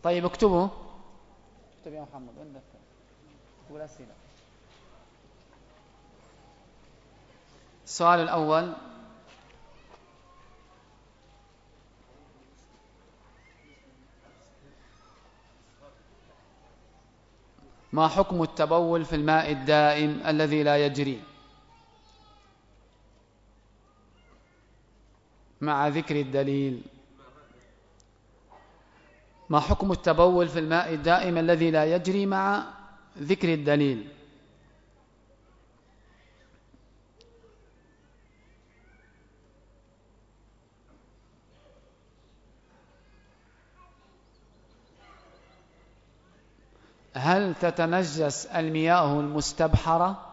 طيب اكتبوا. اكتب يا محمد عندك ولا أسئلة. السؤال الأول: ما حكم التبول في الماء الدائم الذي لا يجري مع ذكر الدليل؟ ما حكم التبول في الماء الدائم الذي لا يجري مع ذكر الدليل؟ هل تتنجس المياه المستبحرة؟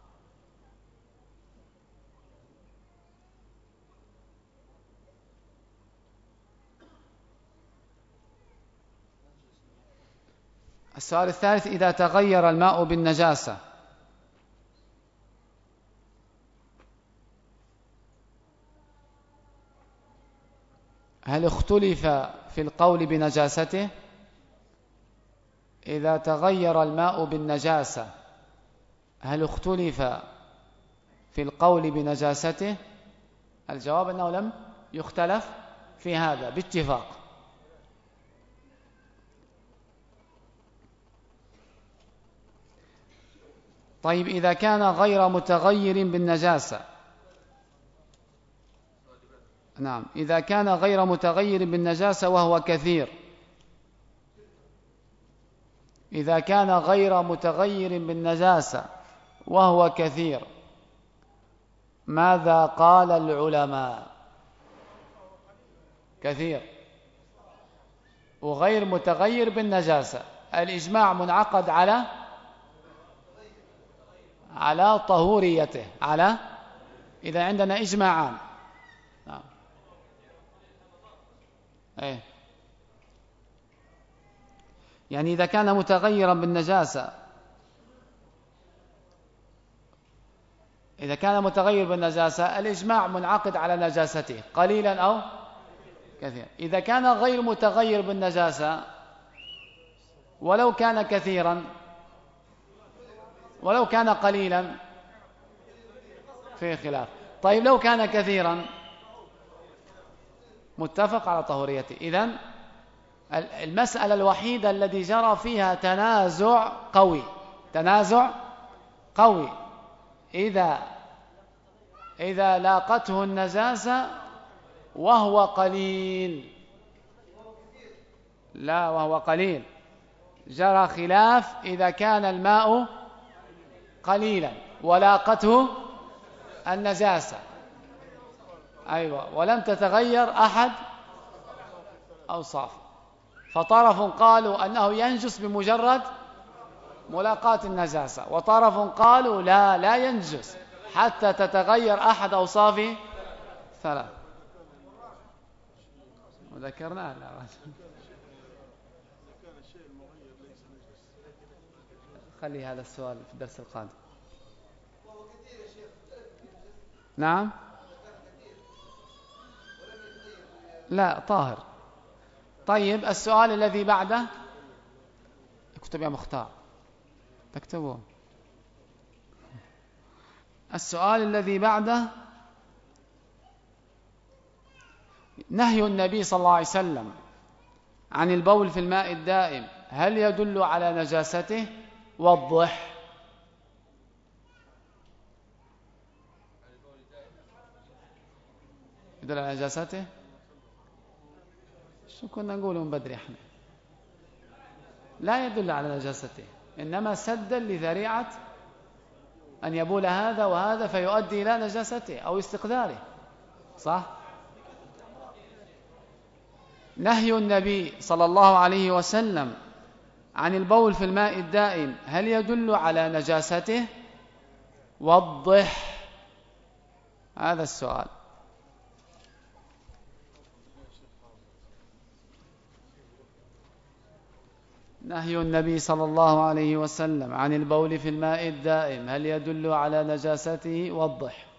السؤال الثالث: إذا تغير الماء بالنجاسة هل اختلف في القول بنجاسته؟ إذا تغير الماء بالنجاسة هل اختلف في القول بنجاسته؟ الجواب أنه لم يختلف في هذا باتفاق. طيب إذا كان غير متغير بالنجاسة، نعم، إذا كان غير متغير بالنجاسة وهو كثير، إذا كان غير متغير بالنجاسة وهو كثير، ماذا قال العلماء؟ كثير وغير متغير بالنجاسة، الإجماع منعقد على طهوريته، إذا عندنا إجماعان. نعم. إيه؟ يعني إذا كان متغيرا بالنجاسة، إذا كان متغير بالنجاسة الإجماع منعقد على نجاسته قليلا أو كثيرا. إذا كان غير متغير بالنجاسة ولو كان كثيرا ولو كان قليلا فيه خلاف. طيب لو كان كثيرا متفق على طهوريته. إذن المسألة الوحيدة التي جرى فيها تنازع قوي إذا لاقته النجاسة وهو قليل، لا وهو قليل، جرى خلاف إذا كان الماء قليلا ولاقته النجاسة، أيوة، ولم تتغير أحد أوصافه، فطرف قالوا أنه ينجس بمجرد ملاقاة النجاسة، وطرف قالوا لا ينجس حتى تتغير أحد أوصافه ثلاث. وذكرنا خلي هذا السؤال في الدرس القادم. نعم، لا طاهر. طيب السؤال الذي بعده، اكتب يا مختار، تكتبه. السؤال الذي بعده: نهي النبي صلى الله عليه وسلم عن البول في الماء الدائم هل يدل على نجاسته؟ وضح. يدل على نجاسته؟ شو كنا نقول من بدري احنا؟ لا يدل على نجاسته، إنما سدا لذريعة أن يبول هذا وهذا فيؤدي إلى نجاسته أو استقذاره، صح؟ نهي النبي صلى الله عليه وسلم عن البول في الماء الدائم هل يدل على نجاسته؟ وضح. هذا السؤال. نهي النبي صلى الله عليه وسلم عن البول في الماء الدائم هل يدل على نجاسته؟ وضح.